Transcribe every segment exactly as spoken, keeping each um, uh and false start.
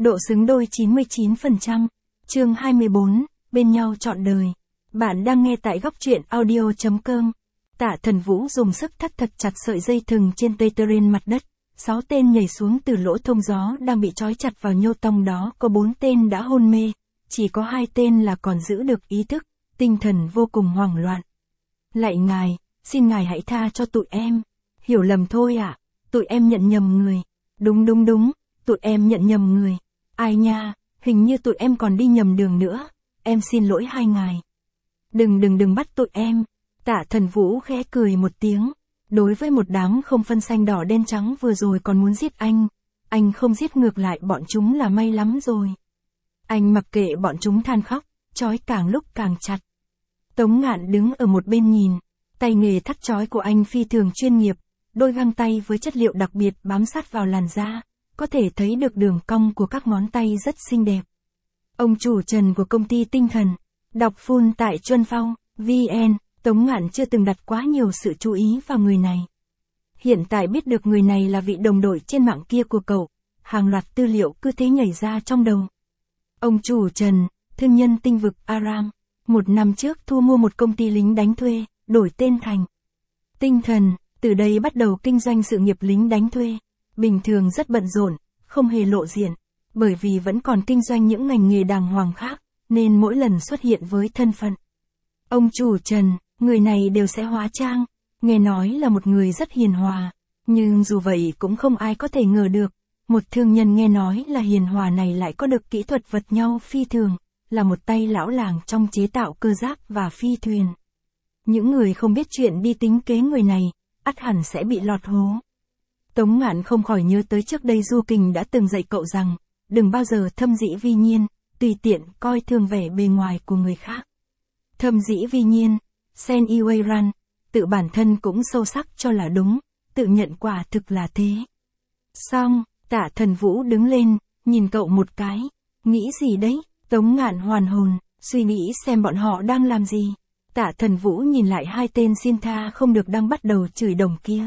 độ xứng đôi chín mươi chín phần trăm. Chương hai mươi bốn, bên nhau trọn đời. Bạn đang nghe tại góc truyện audio chấm com. Tạ Thần Vũ dùng sức thắt thật chặt sợi dây thừng trên dây terrain mặt đất. Sáu tên nhảy xuống từ lỗ thông gió đang bị trói chặt vào nhô tông đó, có bốn tên đã hôn mê, chỉ có hai tên là còn giữ được ý thức, tinh thần vô cùng hoảng loạn. Lạy ngài, xin ngài hãy tha cho tụi em. Hiểu lầm thôi ạ, à? Tụi em nhận nhầm người. Đúng đúng đúng, tụi em nhận nhầm người. Ai nha, hình như tụi em còn đi nhầm đường nữa. Em xin lỗi hai ngài. Đừng đừng đừng bắt tụi em. Tạ Thần Vũ khẽ cười một tiếng. Đối với một đám không phân xanh đỏ đen trắng vừa rồi còn muốn giết anh, anh không giết ngược lại bọn chúng là may lắm rồi. Anh mặc kệ bọn chúng than khóc, trói càng lúc càng chặt. Tống Ngạn đứng ở một bên nhìn, tay nghề thắt trói của anh phi thường chuyên nghiệp, đôi găng tay với chất liệu đặc biệt bám sát vào làn da, có thể thấy được đường cong của các ngón tay rất xinh đẹp. Ông chủ Trần của công ty tinh thần, đọc full tại Chuân Phong, vê en, Tống Ngạn chưa từng đặt quá nhiều sự chú ý vào người này. Hiện tại biết được người này là vị đồng đội trên mạng kia của cậu, hàng loạt tư liệu cứ thế nhảy ra trong đầu. Ông chủ Trần, thương nhân tinh vực Aram, một năm trước thu mua một công ty lính đánh thuê, đổi tên thành Tinh Thần, từ đây bắt đầu kinh doanh sự nghiệp lính đánh thuê. Bình thường rất bận rộn, không hề lộ diện, bởi vì vẫn còn kinh doanh những ngành nghề đàng hoàng khác, nên mỗi lần xuất hiện với thân phận ông chủ Trần, người này đều sẽ hóa trang, nghe nói là một người rất hiền hòa, nhưng dù vậy cũng không ai có thể ngờ được, một thương nhân nghe nói là hiền hòa này lại có được kỹ thuật vật nhau phi thường, là một tay lão làng trong chế tạo cơ giáp và phi thuyền. Những người không biết chuyện đi tính kế người này, ắt hẳn sẽ bị lọt hố. Tống Ngạn không khỏi nhớ tới trước đây Du Kình đã từng dạy cậu rằng, đừng bao giờ thâm dĩ vi nhiên, tùy tiện coi thường vẻ bề ngoài của người khác. Thâm dĩ vi nhiên, Sen Iweiran, tự bản thân cũng sâu sắc cho là đúng, tự nhận quả thực là thế. Xong, Tạ Thần Vũ đứng lên, nhìn cậu một cái, nghĩ gì đấy? Tống Ngạn hoàn hồn, suy nghĩ xem bọn họ đang làm gì. Tạ Thần Vũ nhìn lại hai tên xin tha không được đang bắt đầu chửi đồng kia.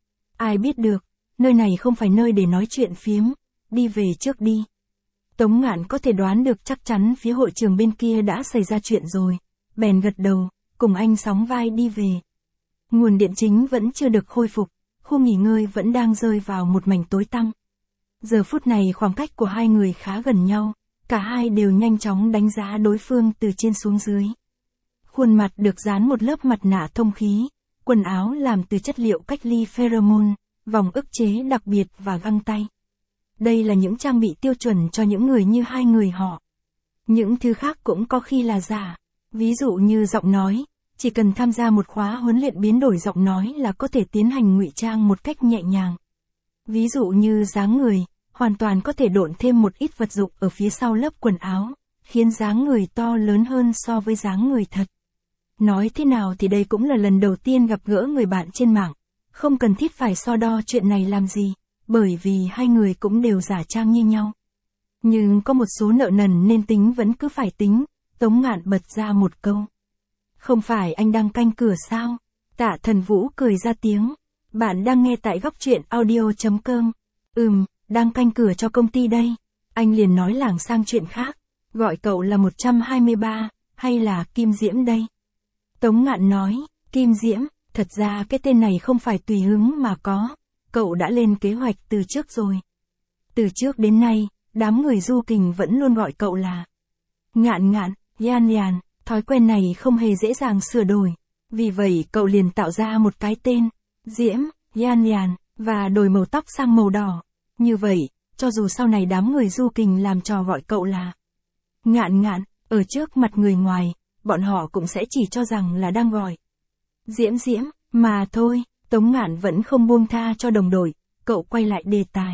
Ai biết được, nơi này không phải nơi để nói chuyện phiếm, đi về trước đi. Tống Ngạn có thể đoán được chắc chắn phía hội trường bên kia đã xảy ra chuyện rồi, bèn gật đầu, cùng anh sóng vai đi về. Nguồn điện chính vẫn chưa được khôi phục, khu nghỉ ngơi vẫn đang rơi vào một mảnh tối tăm. Giờ phút này khoảng cách của hai người khá gần nhau, cả hai đều nhanh chóng đánh giá đối phương từ trên xuống dưới. Khuôn mặt được dán một lớp mặt nạ thông khí, quần áo làm từ chất liệu cách ly pheromone, vòng ức chế đặc biệt và găng tay. Đây là những trang bị tiêu chuẩn cho những người như hai người họ. Những thứ khác cũng có khi là giả, ví dụ như giọng nói, chỉ cần tham gia một khóa huấn luyện biến đổi giọng nói là có thể tiến hành ngụy trang một cách nhẹ nhàng. Ví dụ như dáng người, hoàn toàn có thể độn thêm một ít vật dụng ở phía sau lớp quần áo, khiến dáng người to lớn hơn so với dáng người thật. Nói thế nào thì đây cũng là lần đầu tiên gặp gỡ người bạn trên mạng, không cần thiết phải so đo chuyện này làm gì, bởi vì hai người cũng đều giả trang như nhau. Nhưng có một số nợ nần nên tính vẫn cứ phải tính, Tống Ngạn bật ra một câu. Không phải anh đang canh cửa sao? Tạ Thần Vũ cười ra tiếng. Bạn đang nghe tại góc truyện audio chấm com. Ừm, đang canh cửa cho công ty đây. Anh liền nói lảng sang chuyện khác. Gọi cậu là một trăm hai mươi ba, hay là Kim Diễm đây? Tống Ngạn nói, Kim Diễm, thật ra cái tên này không phải tùy hứng mà có. Cậu đã lên kế hoạch từ trước rồi. Từ trước đến nay, đám người Du Kình vẫn luôn gọi cậu là Ngạn Ngạn, Yan Yan, thói quen này không hề dễ dàng sửa đổi. Vì vậy cậu liền tạo ra một cái tên, Diễm, Yan Yan, và đổi màu tóc sang màu đỏ. Như vậy, cho dù sau này đám người Du Kình làm trò gọi cậu là Ngạn Ngạn, ở trước mặt người ngoài, bọn họ cũng sẽ chỉ cho rằng là đang gọi Diễm Diễm, mà thôi. Tống Ngạn vẫn không buông tha cho đồng đội, cậu quay lại đề tài.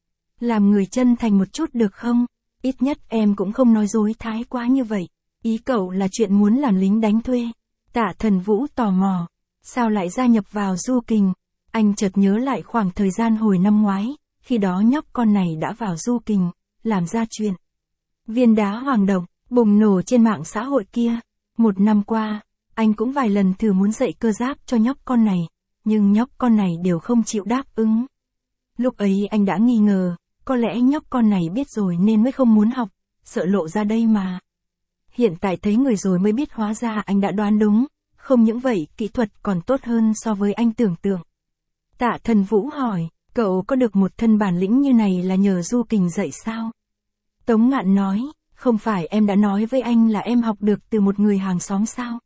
Làm người chân thành một chút được không? Ít nhất em cũng không nói dối thái quá như vậy. Ý cậu là chuyện muốn làm lính đánh thuê. Tạ Thần Vũ tò mò. Sao lại gia nhập vào Du Kình? Anh chợt nhớ lại khoảng thời gian hồi năm ngoái, khi đó nhóc con này đã vào Du Kình, làm ra chuyện viên đá hoàng độc, bùng nổ trên mạng xã hội kia. Một năm qua, anh cũng vài lần thử muốn dạy cơ giáp cho nhóc con này, nhưng nhóc con này đều không chịu đáp ứng. Lúc ấy anh đã nghi ngờ, có lẽ nhóc con này biết rồi nên mới không muốn học, sợ lộ ra đây mà. Hiện tại thấy người rồi mới biết hóa ra anh đã đoán đúng, không những vậy kỹ thuật còn tốt hơn so với anh tưởng tượng. Tạ Thần Vũ hỏi, cậu có được một thân bản lĩnh như này là nhờ Du Kình dạy sao? Tống Ngạn nói, không phải em đã nói với anh là em học được từ một người hàng xóm sao?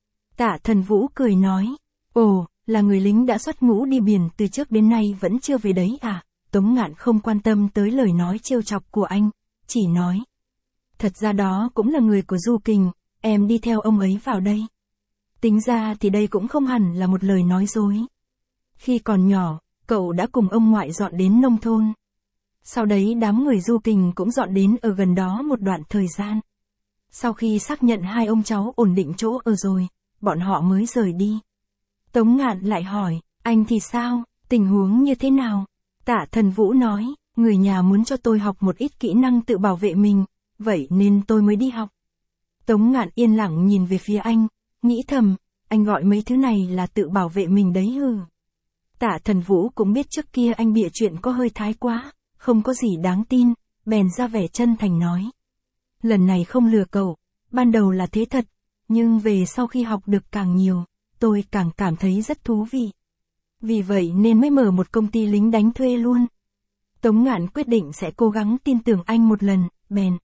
Tạ Thần Vũ cười nói, ồ, là người lính đã xuất ngũ đi biển từ trước đến nay vẫn chưa về đấy à? Tống Ngạn không quan tâm tới lời nói trêu chọc của anh, chỉ nói, thật ra đó cũng là người của Du Kình, em đi theo ông ấy vào đây. Tính ra thì đây cũng không hẳn là một lời nói dối. Khi còn nhỏ, cậu đã cùng ông ngoại dọn đến nông thôn. Sau đấy đám người Du Kình cũng dọn đến ở gần đó một đoạn thời gian. Sau khi xác nhận hai ông cháu ổn định chỗ ở rồi, bọn họ mới rời đi. Tống Ngạn lại hỏi, anh thì sao, tình huống như thế nào? Tạ Thần Vũ nói, người nhà muốn cho tôi học một ít kỹ năng tự bảo vệ mình, vậy nên tôi mới đi học. Tống Ngạn yên lặng nhìn về phía anh, nghĩ thầm, anh gọi mấy thứ này là tự bảo vệ mình đấy hừ. Tạ Thần Vũ cũng biết trước kia anh bịa chuyện có hơi thái quá, không có gì đáng tin, bèn ra vẻ chân thành nói. Lần này không lừa cậu, ban đầu là thế thật, nhưng về sau khi học được càng nhiều, tôi càng cảm thấy rất thú vị. Vì vậy nên mới mở một công ty lính đánh thuê luôn. Tống Ngạn quyết định sẽ cố gắng tin tưởng anh một lần, bèn.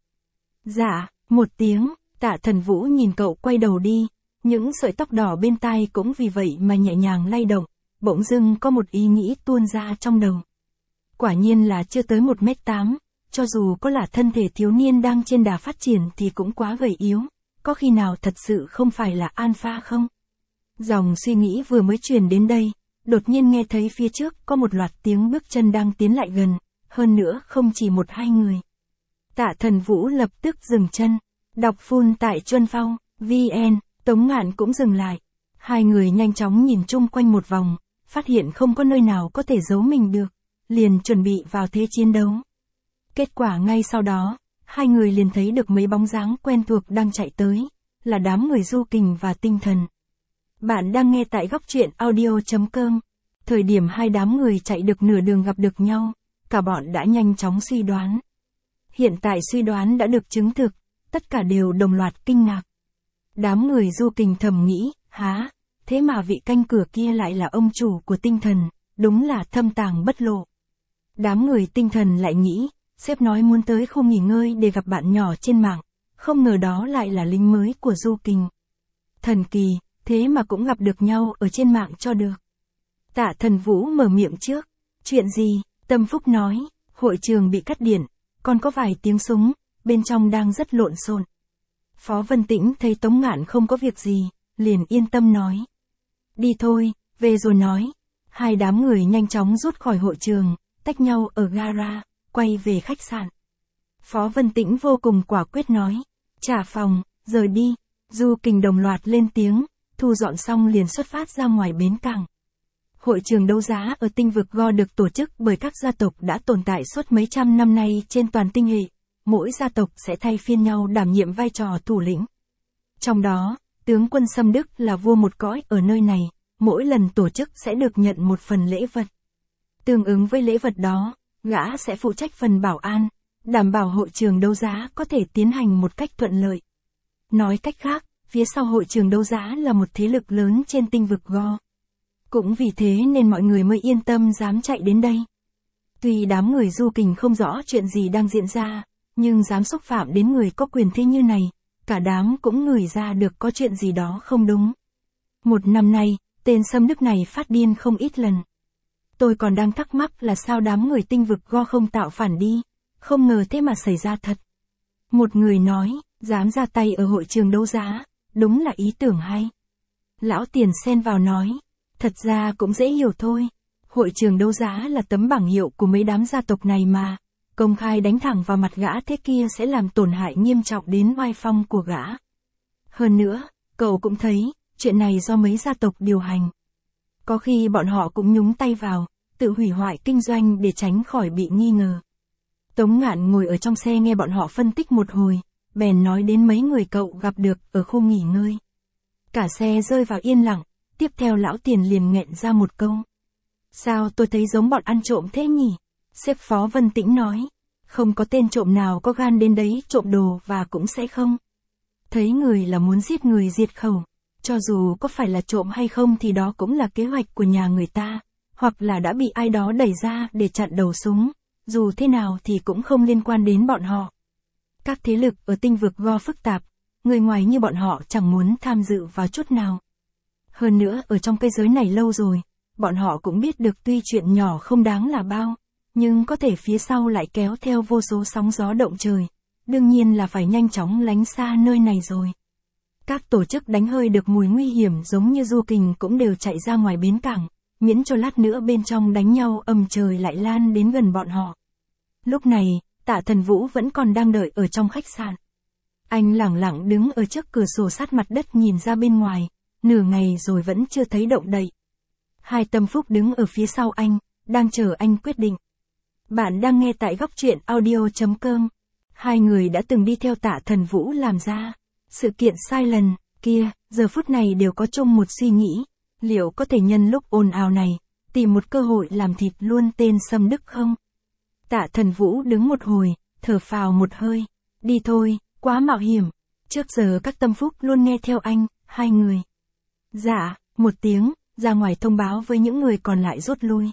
Dạ, một tiếng, Tạ Thần Vũ nhìn cậu quay đầu đi, những sợi tóc đỏ bên tai cũng vì vậy mà nhẹ nhàng lay động, bỗng dưng có một ý nghĩ tuôn ra trong đầu. Quả nhiên là chưa tới một mét tám, cho dù có là thân thể thiếu niên đang trên đà phát triển thì cũng quá gầy yếu, có khi nào thật sự không phải là alpha không? Dòng suy nghĩ vừa mới truyền đến đây, đột nhiên nghe thấy phía trước có một loạt tiếng bước chân đang tiến lại gần, hơn nữa không chỉ một hai người. Tạ Thần Vũ lập tức dừng chân, đọc full tại Chuân Phong, vn, Tống Ngạn cũng dừng lại. Hai người nhanh chóng nhìn chung quanh một vòng, phát hiện không có nơi nào có thể giấu mình được, liền chuẩn bị vào thế chiến đấu. Kết quả ngay sau đó, hai người liền thấy được mấy bóng dáng quen thuộc đang chạy tới, là đám người Du Kình và Tinh Thần. Bạn đang nghe tại góc truyện audio chấm com. Thời điểm hai đám người chạy được nửa đường gặp được nhau, cả bọn đã nhanh chóng suy đoán. Hiện tại suy đoán đã được chứng thực, tất cả đều đồng loạt kinh ngạc. Đám người Du Kình thầm nghĩ, há, thế mà vị canh cửa kia lại là ông chủ của Tinh Thần, đúng là thâm tàng bất lộ. Đám người Tinh Thần lại nghĩ, sếp nói muốn tới khu nghỉ ngơi để gặp bạn nhỏ trên mạng, không ngờ đó lại là lính mới của Du Kình. Thần kỳ, thế mà cũng gặp được nhau ở trên mạng cho được. Tạ Thần Vũ mở miệng trước, chuyện gì? Tâm Phúc nói, hội trường bị cắt điện, còn có vài tiếng súng, bên trong đang rất lộn xộn. Phó Vân Tĩnh thấy Tống Ngạn không có việc gì, liền yên tâm nói. Đi thôi, về rồi nói. Hai đám người nhanh chóng rút khỏi hội trường, tách nhau ở gara, quay về khách sạn. Phó Vân Tĩnh vô cùng quả quyết nói, trả phòng, rời đi. Du Kình đồng loạt lên tiếng, thu dọn xong liền xuất phát ra ngoài bến cảng. Hội trường đấu giá ở tinh vực Go được tổ chức bởi các gia tộc đã tồn tại suốt mấy trăm năm nay trên toàn tinh hệ. Mỗi gia tộc sẽ thay phiên nhau đảm nhiệm vai trò thủ lĩnh. Trong đó, tướng quân Sâm Đức là vua một cõi ở nơi này, mỗi lần tổ chức sẽ được nhận một phần lễ vật. Tương ứng với lễ vật đó, gã sẽ phụ trách phần bảo an, đảm bảo hội trường đấu giá có thể tiến hành một cách thuận lợi. Nói cách khác, phía sau hội trường đấu giá là một thế lực lớn trên tinh vực Go. Cũng vì thế nên mọi người mới yên tâm dám chạy đến đây. Tuy đám người Du Kình không rõ chuyện gì đang diễn ra, nhưng dám xúc phạm đến người có quyền thế như này, cả đám cũng ngửi ra được có chuyện gì đó không đúng. Một năm nay, tên Sâm Đức này phát điên không ít lần. Tôi còn đang thắc mắc là sao đám người tinh vực Go không tạo phản đi, không ngờ thế mà xảy ra thật. Một người nói, dám ra tay ở hội trường đấu giá, đúng là ý tưởng hay. Lão Tiền xen vào nói, thật ra cũng dễ hiểu thôi. Hội trường đấu giá là tấm bảng hiệu của mấy đám gia tộc này mà. Công khai đánh thẳng vào mặt gã thế kia sẽ làm tổn hại nghiêm trọng đến oai phong của gã. Hơn nữa, cậu cũng thấy, chuyện này do mấy gia tộc điều hành. Có khi bọn họ cũng nhúng tay vào, tự hủy hoại kinh doanh để tránh khỏi bị nghi ngờ. Tống Ngạn ngồi ở trong xe nghe bọn họ phân tích một hồi, bèn nói đến mấy người cậu gặp được ở khu nghỉ ngơi. Cả xe rơi vào yên lặng, tiếp theo Lão Tiền liền nghẹn ra một câu. Sao tôi thấy giống bọn ăn trộm thế nhỉ? Sếp Phó Vân Tĩnh nói. Không có tên trộm nào có gan đến đấy trộm đồ và cũng sẽ không. Thấy người là muốn giết người diệt khẩu. Cho dù có phải là trộm hay không thì đó cũng là kế hoạch của nhà người ta. Hoặc là đã bị ai đó đẩy ra để chặn đầu súng. Dù thế nào thì cũng không liên quan đến bọn họ. Các thế lực ở tinh vực Go phức tạp. Người ngoài như bọn họ chẳng muốn tham dự vào chút nào. Hơn nữa ở trong cái giới này lâu rồi. Bọn họ cũng biết được tuy chuyện nhỏ không đáng là bao. Nhưng có thể phía sau lại kéo theo vô số sóng gió động trời. Đương nhiên là phải nhanh chóng lánh xa nơi này rồi. Các tổ chức đánh hơi được mùi nguy hiểm giống như Du Kình cũng đều chạy ra ngoài bến cảng. Miễn cho lát nữa bên trong đánh nhau ầm trời lại lan đến gần bọn họ. Lúc này, Tạ Thần Vũ vẫn còn đang đợi ở trong khách sạn. Anh lẳng lặng đứng ở trước cửa sổ sát mặt đất nhìn ra bên ngoài. Nửa ngày rồi vẫn chưa thấy động đậy. Hai Tâm Phúc đứng ở phía sau anh, đang chờ anh quyết định. Bạn đang nghe tại góc truyện audio.com. Hai người đã từng đi theo Tạ Thần Vũ làm ra. Sự kiện sai lần, kia, giờ phút này đều có chung một suy nghĩ. Liệu có thể nhân lúc ồn ào này, tìm một cơ hội làm thịt luôn tên Sâm Đức không? Tạ Thần Vũ đứng một hồi, thở phào một hơi. Đi thôi, quá mạo hiểm. Trước giờ các Tâm Phúc luôn nghe theo anh, hai người. Dạ, một tiếng, ra ngoài thông báo với những người còn lại rút lui.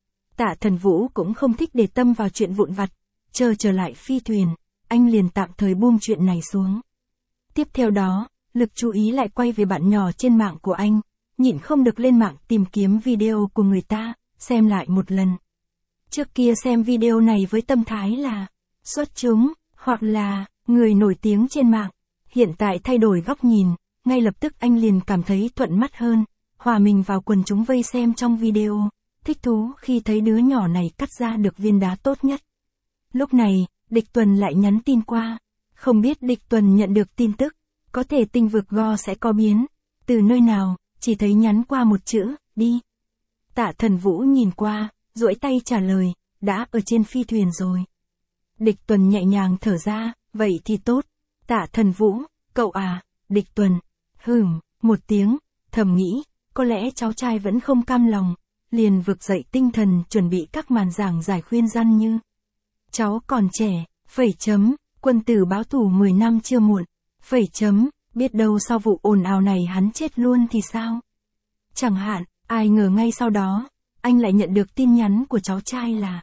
Tạ Thần Vũ cũng không thích để tâm vào chuyện vụn vặt. Chờ trở lại phi thuyền, anh liền tạm thời buông chuyện này xuống. Tiếp theo đó, lực chú ý lại quay về bạn nhỏ trên mạng của anh. Nhịn không được lên mạng tìm kiếm video của người ta, xem lại một lần. Trước kia xem video này với tâm thái là xuất chúng, hoặc là người nổi tiếng trên mạng. Hiện tại thay đổi góc nhìn, ngay lập tức anh liền cảm thấy thuận mắt hơn, hòa mình vào quần chúng vây xem trong video, thích thú khi thấy đứa nhỏ này cắt ra được viên đá tốt nhất. Lúc này, Địch Tuần lại nhắn tin qua, không biết Địch Tuần nhận được tin tức, có thể tinh vực Go sẽ có biến, từ nơi nào, chỉ thấy nhắn qua một chữ, đi. Tạ Thần Vũ nhìn qua, duỗi tay trả lời, đã ở trên phi thuyền rồi. Địch Tuần nhẹ nhàng thở ra, vậy thì tốt. Tạ Thần Vũ, cậu à, Địch Tuần, hừm, một tiếng, thầm nghĩ, có lẽ cháu trai vẫn không cam lòng, liền vực dậy tinh thần chuẩn bị các màn giảng giải khuyên răn như. Cháu còn trẻ, phẩy chấm, quân tử báo thù mười năm chưa muộn, phẩy chấm, biết đâu sau vụ ồn ào này hắn chết luôn thì sao? Chẳng hạn, ai ngờ ngay sau đó, anh lại nhận được tin nhắn của cháu trai là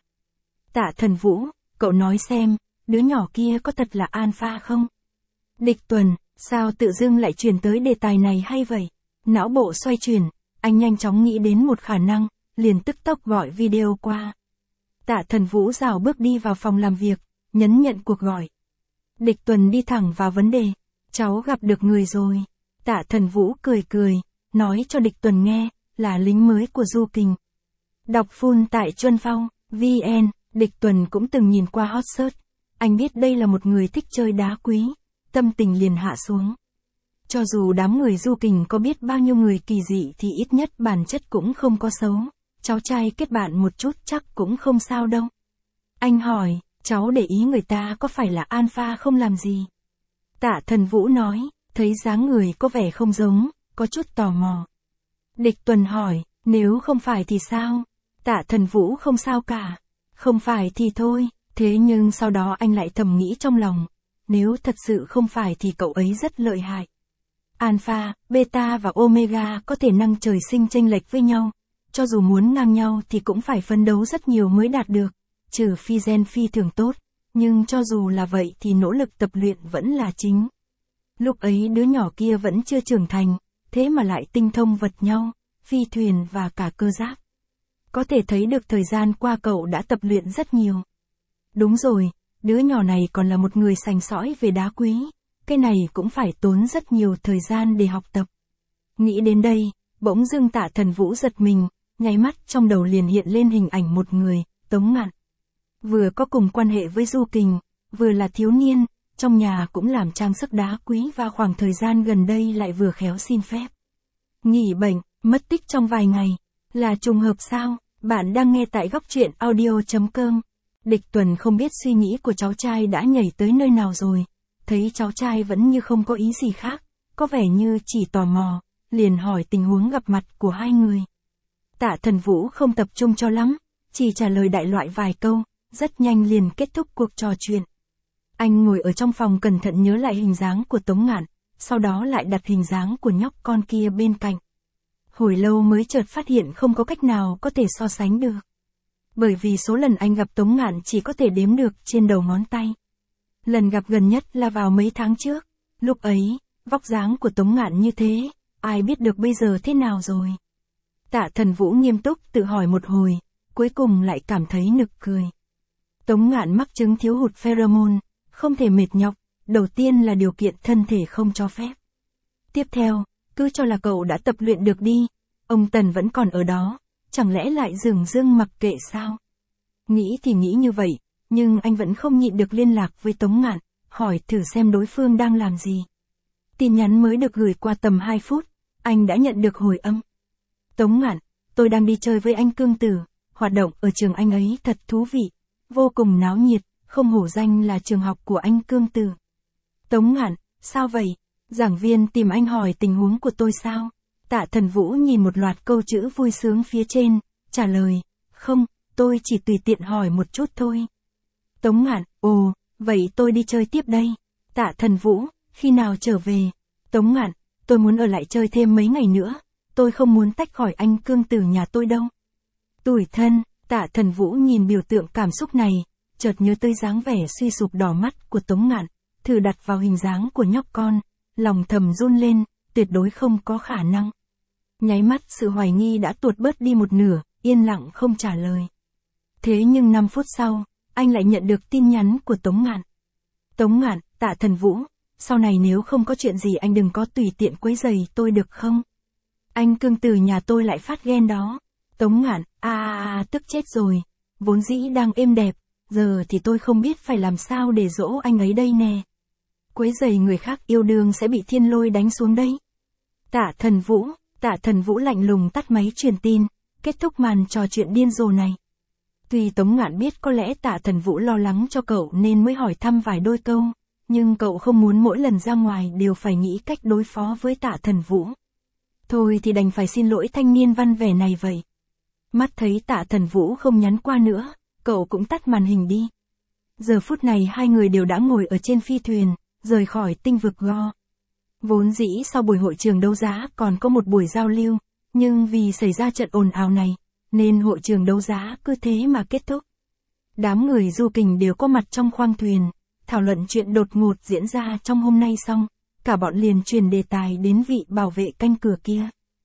Tạ Thần Vũ, cậu nói xem, đứa nhỏ kia có thật là alpha không? Địch Tuần, sao tự dưng lại chuyển tới đề tài này hay vậy? Não bộ xoay chuyển, anh nhanh chóng nghĩ đến một khả năng, liền tức tốc gọi video qua. Tạ Thần Vũ rảo bước đi vào phòng làm việc, nhấn nhận cuộc gọi. Địch Tuần đi thẳng vào vấn đề, cháu gặp được người rồi. Tạ Thần Vũ cười cười, nói cho Địch Tuần nghe, là lính mới của Du Kình. Đọc full tại Chuân Phong, vê en, Địch Tuần cũng từng nhìn qua hot search. Anh biết đây là một người thích chơi đá quý, tâm tình liền hạ xuống. Cho dù đám người Du Kình có biết bao nhiêu người kỳ dị thì ít nhất bản chất cũng không có xấu. Cháu trai kết bạn một chút chắc cũng không sao đâu. Anh hỏi, cháu để ý người ta có phải là alpha không làm gì? Tạ Thần Vũ nói, thấy dáng người có vẻ không giống, có chút tò mò. Địch Tuần hỏi, nếu không phải thì sao? Tạ Thần Vũ không sao cả. Không phải thì thôi, thế nhưng sau đó anh lại thầm nghĩ trong lòng. Nếu thật sự không phải thì cậu ấy rất lợi hại. Alpha, Beta và Omega có thể năng trời sinh chênh lệch với nhau. Cho dù muốn ngang nhau thì cũng phải phấn đấu rất nhiều mới đạt được. Trừ phi gen phi thường tốt. Nhưng cho dù là vậy thì nỗ lực tập luyện vẫn là chính. Lúc ấy đứa nhỏ kia vẫn chưa trưởng thành, thế mà lại tinh thông vật nhau, phi thuyền và cả cơ giáp. Có thể thấy được thời gian qua cậu đã tập luyện rất nhiều. Đúng rồi, đứa nhỏ này còn là một người sành sỏi về đá quý. Cái này cũng phải tốn rất nhiều thời gian để học tập. Nghĩ đến đây, bỗng dưng Tạ Thần Vũ giật mình, nháy mắt trong đầu liền hiện lên hình ảnh một người, Tống Ngạn. Vừa có cùng quan hệ với Du Kình, vừa là thiếu niên, trong nhà cũng làm trang sức đá quý và khoảng thời gian gần đây lại vừa khéo xin phép. Nghỉ bệnh, mất tích trong vài ngày, là trùng hợp sao? Bạn đang nghe tại góc truyện audio.com. Địch Tuần không biết suy nghĩ của cháu trai đã nhảy tới nơi nào rồi, thấy cháu trai vẫn như không có ý gì khác, có vẻ như chỉ tò mò, liền hỏi tình huống gặp mặt của hai người. Tạ Thần Vũ không tập trung cho lắm, chỉ trả lời đại loại vài câu, rất nhanh liền kết thúc cuộc trò chuyện. Anh ngồi ở trong phòng cẩn thận nhớ lại hình dáng của Tống Ngạn, sau đó lại đặt hình dáng của nhóc con kia bên cạnh. Hồi lâu mới chợt phát hiện không có cách nào có thể so sánh được. Bởi vì số lần anh gặp Tống Ngạn chỉ có thể đếm được trên đầu ngón tay. Lần gặp gần nhất là vào mấy tháng trước, lúc ấy, vóc dáng của Tống Ngạn như thế, ai biết được bây giờ thế nào rồi. Tạ Thần Vũ nghiêm túc tự hỏi một hồi, cuối cùng lại cảm thấy nực cười. Tống Ngạn mắc chứng thiếu hụt pheromone, không thể mệt nhọc, đầu tiên là điều kiện thân thể không cho phép. Tiếp theo, cứ cho là cậu đã tập luyện được đi, ông Tần vẫn còn ở đó, chẳng lẽ lại dửng dưng mặc kệ sao? Nghĩ thì nghĩ như vậy, nhưng anh vẫn không nhịn được liên lạc với Tống Ngạn, hỏi thử xem đối phương đang làm gì. Tin nhắn mới được gửi qua tầm hai phút, anh đã nhận được hồi âm. Tống Ngạn, tôi đang đi chơi với anh Cương Tử, hoạt động ở trường anh ấy thật thú vị, vô cùng náo nhiệt, không hổ danh là trường học của anh Cương Tử. Tống Ngạn, sao vậy? Giảng viên tìm anh hỏi tình huống của tôi sao? Tạ Thần Vũ nhìn một loạt câu chữ vui sướng phía trên, trả lời, không, tôi chỉ tùy tiện hỏi một chút thôi. Tống Ngạn, ồ, vậy tôi đi chơi tiếp đây. Tạ Thần Vũ, khi nào trở về? Tống Ngạn, tôi muốn ở lại chơi thêm mấy ngày nữa, tôi không muốn tách khỏi anh Cương Tử nhà tôi đâu. Tủi thân, Tạ Thần Vũ nhìn biểu tượng cảm xúc này, chợt nhớ tới dáng vẻ suy sụp đỏ mắt của Tống Ngạn, thử đặt vào hình dáng của nhóc con, lòng thầm run lên, tuyệt đối không có khả năng. Nháy mắt sự hoài nghi đã tuột bớt đi một nửa, yên lặng không trả lời. Thế nhưng năm phút sau, anh lại nhận được tin nhắn của Tống Ngạn. Tống Ngạn, Tạ Thần Vũ, sau này nếu không có chuyện gì anh đừng có tùy tiện quấy rầy tôi được không? Anh Cương Tử nhà tôi lại phát ghen đó. Tống Ngạn, a a a tức chết rồi, vốn dĩ đang êm đẹp, giờ thì tôi không biết phải làm sao để dỗ anh ấy đây nè. Quấy rầy người khác yêu đương sẽ bị thiên lôi đánh xuống đấy. Tạ Thần Vũ, Tạ Thần Vũ lạnh lùng tắt máy truyền tin, kết thúc màn trò chuyện điên rồ này. Tuy Tống Ngạn biết có lẽ Tạ Thần Vũ lo lắng cho cậu nên mới hỏi thăm vài đôi câu, nhưng cậu không muốn mỗi lần ra ngoài đều phải nghĩ cách đối phó với Tạ Thần Vũ. Thôi thì đành phải xin lỗi thanh niên văn vẻ này vậy. Mắt thấy Tạ Thần Vũ không nhắn qua nữa, cậu cũng tắt màn hình đi. Giờ phút này hai người đều đã ngồi ở trên phi thuyền, rời khỏi tinh vực Go. Vốn dĩ sau buổi hội trường đấu giá còn có một buổi giao lưu, nhưng vì xảy ra trận ồn ào này, nên hội trường đấu giá cứ thế mà kết thúc. Đám người du kình đều có mặt trong khoang thuyền, thảo luận chuyện đột ngột diễn ra trong hôm nay xong, cả bọn liền truyền đề tài đến vị bảo vệ canh cửa kia.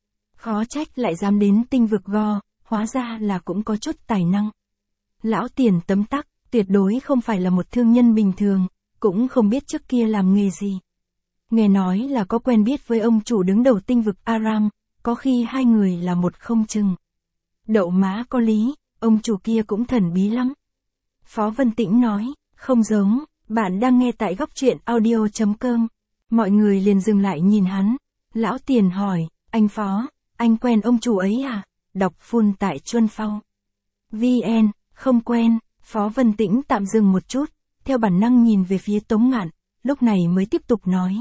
Khó trách lại dám đến tinh vực Go, hóa ra là cũng có chút tài năng. Lão Tiền tấm tắc, tuyệt đối không phải là một thương nhân bình thường, cũng không biết trước kia làm nghề gì. Nghe nói là có quen biết với ông chủ đứng đầu tinh vực Aram, có khi hai người là một không chừng. Đậu má có lý, ông chủ kia cũng thần bí lắm. Phó Vân Tĩnh nói, không giống, bạn đang nghe tại góc truyện audio chấm com. Mọi người liền dừng lại nhìn hắn. Lão Tiền hỏi, anh Phó, anh quen ông chủ ấy à? Đọc full tại Chuân Phao. vê en, không quen. Phó Vân Tĩnh tạm dừng một chút, theo bản năng nhìn về phía Tống Ngạn, lúc này mới tiếp tục nói.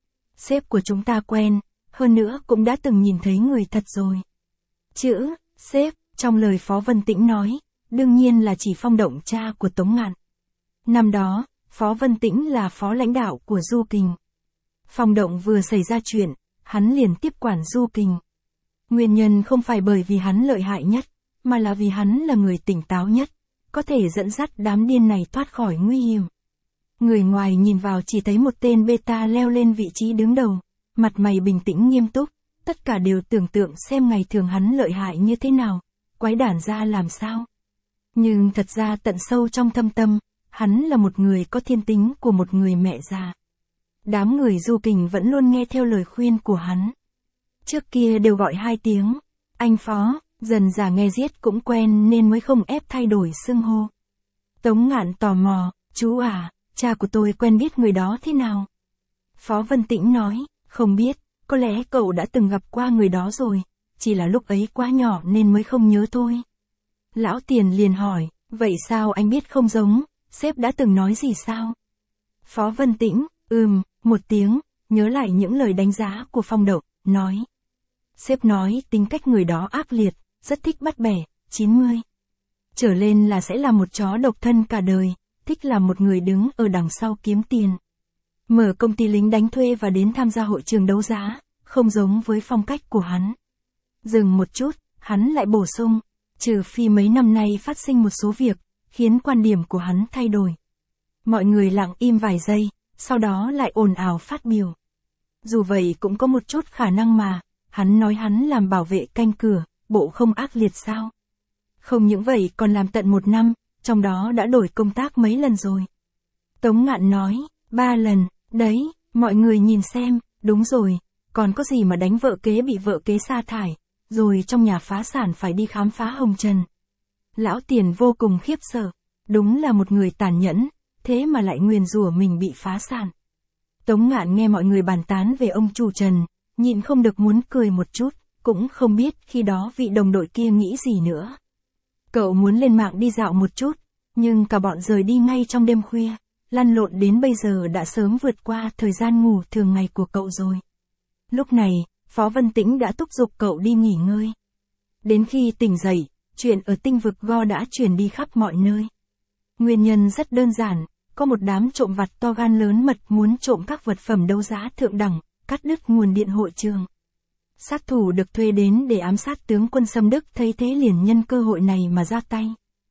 Sếp của chúng ta quen, hơn nữa cũng đã từng nhìn thấy người thật rồi. Chữ, sếp, trong lời Phó Vân Tĩnh nói, đương nhiên là chỉ Phong Động cha của Tống Ngạn. Năm đó, Phó Vân Tĩnh là phó lãnh đạo của Du Kình. Phong Động vừa xảy ra chuyện, hắn liền tiếp quản Du Kình. Nguyên nhân không phải bởi vì hắn lợi hại nhất, mà là vì hắn là người tỉnh táo nhất, có thể dẫn dắt đám điên này thoát khỏi nguy hiểm. Người ngoài nhìn vào chỉ thấy một tên beta leo lên vị trí đứng đầu, mặt mày bình tĩnh nghiêm túc, tất cả đều tưởng tượng xem ngày thường hắn lợi hại như thế nào, quái đản ra làm sao. Nhưng thật ra tận sâu trong thâm tâm, hắn là một người có thiên tính của một người mẹ già. Đám người Du Kình vẫn luôn nghe theo lời khuyên của hắn. Trước kia đều gọi hai tiếng, anh Phó, dần dà nghe giết cũng quen nên mới không ép thay đổi xưng hô. Tống Ngạn tò mò, chú à, cha của tôi quen biết người đó thế nào? Phó Vân Tĩnh nói, không biết, có lẽ cậu đã từng gặp qua người đó rồi, chỉ là lúc ấy quá nhỏ nên mới không nhớ thôi. Lão Tiền liền hỏi, vậy sao anh biết không giống, sếp đã từng nói gì sao? Phó Vân Tĩnh, ừm, một tiếng, nhớ lại những lời đánh giá của Phong Động, nói. Sếp nói tính cách người đó ác liệt, rất thích bắt bẻ, chín mươi. trở lên là sẽ là một chó độc thân cả đời, thích là một người đứng ở đằng sau kiếm tiền. Mở công ty lính đánh thuê và đến tham gia hội trường đấu giá, không giống với phong cách của hắn. Dừng một chút, hắn lại bổ sung, trừ phi mấy năm nay phát sinh một số việc, khiến quan điểm của hắn thay đổi. Mọi người lặng im vài giây, sau đó lại ồn ào phát biểu. Dù vậy cũng có một chút khả năng mà, hắn nói hắn làm bảo vệ canh cửa, bộ không ác liệt sao? Không những vậy còn làm tận một năm, trong đó đã đổi công tác mấy lần rồi. Tống Ngạn nói, ba lần, đấy, mọi người nhìn xem, đúng rồi, còn có gì mà đánh vợ kế bị vợ kế sa thải, rồi trong nhà phá sản phải đi khám phá hồng trần. Lão Tiền vô cùng khiếp sợ, đúng là một người tàn nhẫn, thế mà lại nguyền rủa mình bị phá sản. Tống Ngạn nghe mọi người bàn tán về ông chủ Trần, nhịn không được muốn cười một chút, cũng không biết khi đó vị đồng đội kia nghĩ gì nữa. Cậu muốn lên mạng đi dạo một chút, nhưng cả bọn rời đi ngay trong đêm khuya, lăn lộn đến bây giờ đã sớm vượt qua thời gian ngủ thường ngày của cậu rồi. Lúc này, Phó Vân Tĩnh đã thúc giục cậu đi nghỉ ngơi. Đến khi tỉnh dậy, chuyện ở tinh vực Go đã truyền đi khắp mọi nơi. Nguyên nhân rất đơn giản, có một đám trộm vặt to gan lớn mật muốn trộm các vật phẩm đấu giá thượng đẳng, cắt đứt nguồn điện hội trường. Sát thủ được thuê đến để ám sát tướng quân Sâm Đức thấy thế liền nhân cơ hội này mà ra tay.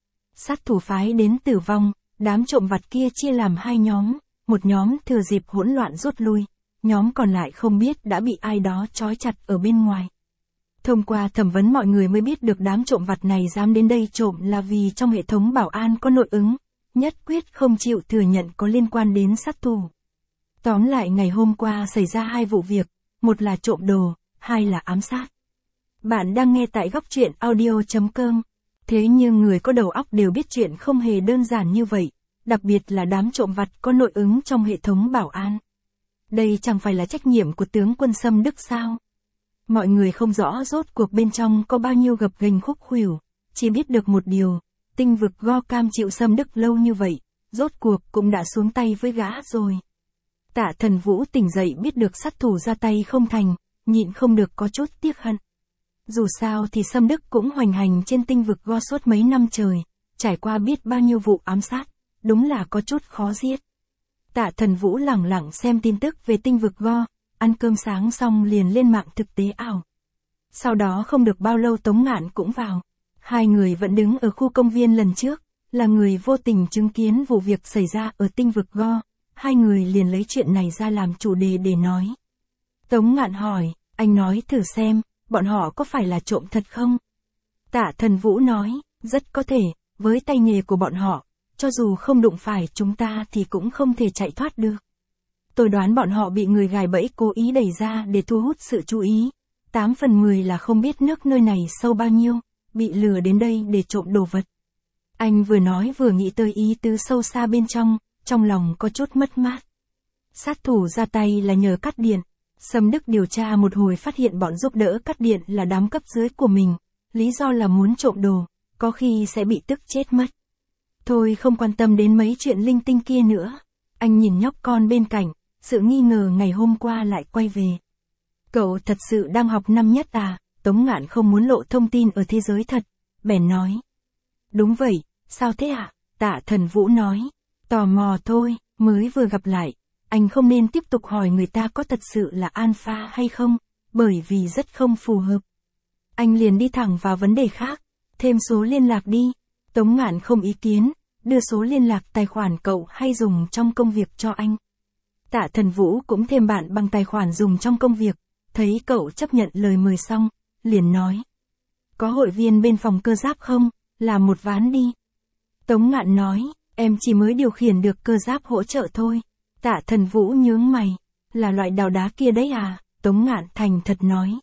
Sát thủ phái đến tử vong, đám trộm vặt kia chia làm hai nhóm, một nhóm thừa dịp hỗn loạn rút lui, nhóm còn lại không biết đã bị ai đó trói chặt ở bên ngoài. Thông qua thẩm vấn mọi người mới biết được đám trộm vặt này dám đến đây trộm là vì trong hệ thống bảo an có nội ứng, nhất quyết không chịu thừa nhận có liên quan đến sát thủ. Tóm lại ngày hôm qua xảy ra hai vụ việc, một là trộm đồ, hai là ám sát. Bạn đang nghe tại góc truyện audio chấm com. Thế nhưng người có đầu óc đều biết chuyện không hề đơn giản như vậy, đặc biệt là đám trộm vặt có nội ứng trong hệ thống bảo an. Đây chẳng phải là trách nhiệm của tướng quân Sâm Đức sao? Mọi người không rõ rốt cuộc bên trong có bao nhiêu gập ghềnh khúc khuỷu, chỉ biết được một điều, tinh vực Go cam chịu Sâm Đức lâu như vậy, rốt cuộc cũng đã xuống tay với gã rồi. Tạ Thần Vũ tỉnh dậy biết được sát thủ ra tay không thành, nhịn không được có chút tiếc hận. Dù sao thì Sâm Đức cũng hoành hành trên tinh vực Go suốt mấy năm trời, trải qua biết bao nhiêu vụ ám sát, đúng là có chút khó giết. Tạ Thần Vũ lẳng lặng xem tin tức về tinh vực Go, ăn cơm sáng xong liền lên mạng thực tế ảo. Sau đó không được bao lâu Tống Ngạn cũng vào. Hai người vẫn đứng ở khu công viên lần trước, là người vô tình chứng kiến vụ việc xảy ra ở tinh vực Go, hai người liền lấy chuyện này ra làm chủ đề để nói. Tống Ngạn hỏi, anh nói thử xem, bọn họ có phải là trộm thật không? Tạ Thần Vũ nói, rất có thể, với tay nghề của bọn họ, cho dù không đụng phải chúng ta thì cũng không thể chạy thoát được. Tôi đoán bọn họ bị người gài bẫy cố ý đẩy ra để thu hút sự chú ý. Tám phần mười là không biết nước nơi này sâu bao nhiêu, bị lừa đến đây để trộm đồ vật. Anh vừa nói vừa nghĩ tới ý tứ sâu xa bên trong, trong lòng có chút mất mát. Sát thủ ra tay là nhờ cắt điện. Sâm Đức điều tra một hồi phát hiện bọn giúp đỡ cắt điện là đám cấp dưới của mình, lý do là muốn trộm đồ, có khi sẽ bị tức chết mất. Thôi không quan tâm đến mấy chuyện linh tinh kia nữa. Anh nhìn nhóc con bên cạnh, sự nghi ngờ ngày hôm qua lại quay về. Cậu thật sự đang học năm nhất à? Tống Ngạn không muốn lộ thông tin ở thế giới thật, bèn nói. Đúng vậy, sao thế ạ? À? Tạ Thần Vũ nói. Tò mò thôi, mới vừa gặp lại. Anh không nên tiếp tục hỏi người ta có thật sự là alpha hay không, bởi vì rất không phù hợp. Anh liền đi thẳng vào vấn đề khác, thêm số liên lạc đi. Tống Ngạn không ý kiến, đưa số liên lạc tài khoản cậu hay dùng trong công việc cho anh. Tạ Thần Vũ cũng thêm bạn bằng tài khoản dùng trong công việc, thấy cậu chấp nhận lời mời xong, liền nói. Có hội viên bên phòng cơ giáp không, làm một ván đi. Tống Ngạn nói, em chỉ mới điều khiển được cơ giáp hỗ trợ thôi. Tạ Thần Vũ nhướng mày, là loại đào đá kia đấy à? Tống Ngạn thành thật nói.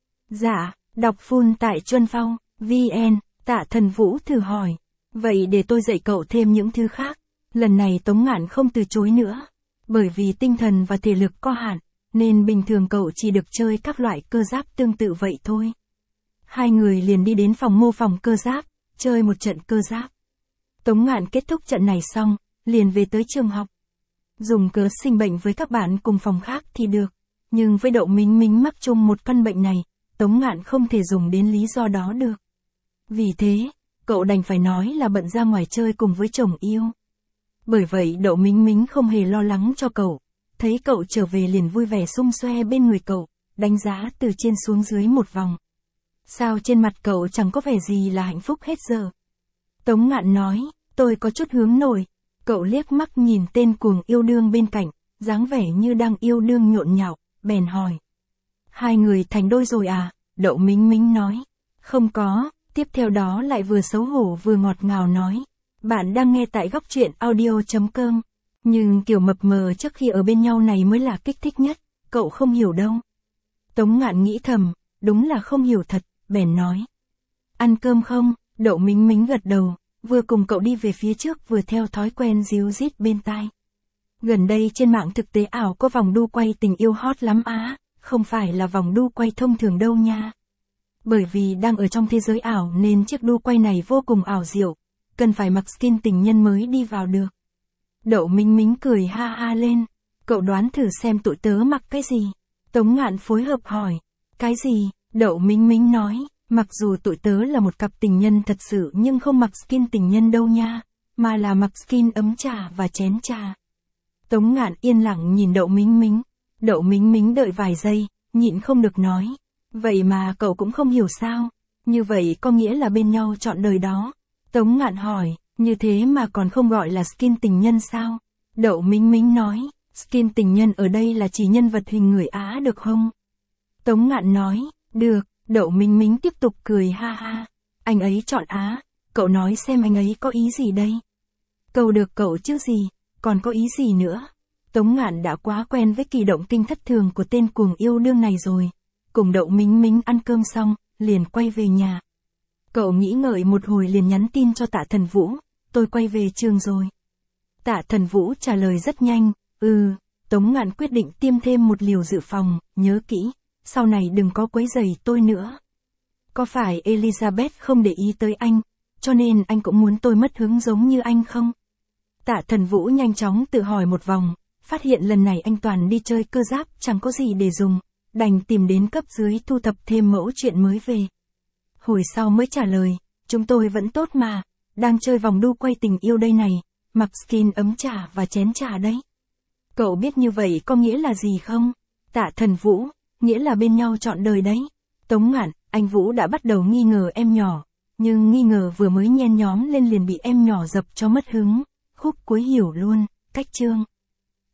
Dạ, đọc full tại Chuân Phong, vn, Tạ Thần Vũ thử hỏi. Vậy để tôi dạy cậu thêm những thứ khác. Lần này Tống Ngạn không từ chối nữa. Bởi vì tinh thần và thể lực có hạn, nên bình thường cậu chỉ được chơi các loại cơ giáp tương tự vậy thôi. Hai người liền đi đến phòng mô phỏng cơ giáp, chơi một trận cơ giáp. Tống Ngạn kết thúc trận này xong, liền về tới trường học. Dùng cớ sinh bệnh với các bạn cùng phòng khác thì được, nhưng với Đậu Mính Mính mắc chung một căn bệnh này, Tống Ngạn không thể dùng đến lý do đó được. Vì thế, cậu đành phải nói là bận ra ngoài chơi cùng với chồng yêu. Bởi vậy Đậu Mính Mính không hề lo lắng cho cậu, thấy cậu trở về liền vui vẻ sum xoe bên người cậu, đánh giá từ trên xuống dưới một vòng. Sao trên mặt cậu chẳng có vẻ gì là hạnh phúc hết giờ? Tống Ngạn nói, tôi có chút hướng nội. Cậu liếc mắt nhìn tên cuồng yêu đương bên cạnh, dáng vẻ như đang yêu đương nhộn nhạo, bèn hỏi. Hai người thành đôi rồi à? Đậu Mính Mính nói. Không có, tiếp theo đó lại vừa xấu hổ vừa ngọt ngào nói. Bạn đang nghe tại góc truyện audio.com. Nhưng kiểu mập mờ trước khi ở bên nhau này mới là kích thích nhất, cậu không hiểu đâu. Tống Ngạn nghĩ thầm, đúng là không hiểu thật, bèn nói. Ăn cơm không? Đậu Mính Mính gật đầu, vừa cùng cậu đi về phía trước vừa theo thói quen díu dít bên tai. Gần đây trên mạng thực tế ảo có vòng đu quay tình yêu hot lắm á, không phải là vòng đu quay thông thường đâu nha. Bởi vì đang ở trong thế giới ảo nên chiếc đu quay này vô cùng ảo diệu, cần phải mặc skin tình nhân mới đi vào được. Đậu Mính Mính cười ha ha lên, cậu đoán thử xem tụi tớ mặc cái gì? Tống Ngạn phối hợp hỏi, cái gì? Đậu Mính Mính nói, mặc dù tụi tớ là một cặp tình nhân thật sự nhưng không mặc skin tình nhân đâu nha, mà là mặc skin ấm trà và chén trà. Tống Ngạn yên lặng nhìn Đậu Mính Mính, Đậu Mính Mính đợi vài giây, nhịn không được nói, vậy mà cậu cũng không hiểu sao, như vậy có nghĩa là bên nhau trọn đời đó. Tống Ngạn hỏi, như thế mà còn không gọi là skin tình nhân sao? Đậu Mính Mính nói, skin tình nhân ở đây là chỉ nhân vật hình người Á được không? Tống Ngạn nói, được. Đậu Mính Mính tiếp tục cười ha ha. Anh ấy chọn Á, cậu nói xem anh ấy có ý gì đây? Cầu được cậu chứ gì, còn có ý gì nữa? Tống Ngạn đã quá quen với kỳ động tinh thất thường của tên cuồng yêu đương này rồi. Cùng Đậu Mính Mính ăn cơm xong, liền quay về nhà. Cậu nghĩ ngợi một hồi liền nhắn tin cho Tạ Thần Vũ, tôi quay về trường rồi. Tạ Thần Vũ trả lời rất nhanh, ừ, Tống Ngạn quyết định tiêm thêm một liều dự phòng, nhớ kỹ. Sau này đừng có quấy rầy tôi nữa. Có phải Elizabeth không để ý tới anh, cho nên anh cũng muốn tôi mất hứng giống như anh không? Tạ Thần Vũ nhanh chóng tự hỏi một vòng, phát hiện lần này anh toàn đi chơi cơ giáp chẳng có gì để dùng, đành tìm đến cấp dưới thu thập thêm mẫu chuyện mới về. Hồi sau mới trả lời, chúng tôi vẫn tốt mà, đang chơi vòng đu quay tình yêu đây này, mặc skin ấm trà và chén trà đấy. Cậu biết như vậy có nghĩa là gì không? Tạ Thần Vũ, nghĩa là bên nhau trọn đời đấy. Tống Ngạn, anh Vũ đã bắt đầu nghi ngờ em nhỏ, nhưng nghi ngờ vừa mới nhen nhóm lên liền bị em nhỏ dập cho mất hứng. Khúc cuối hiểu luôn, cách chương.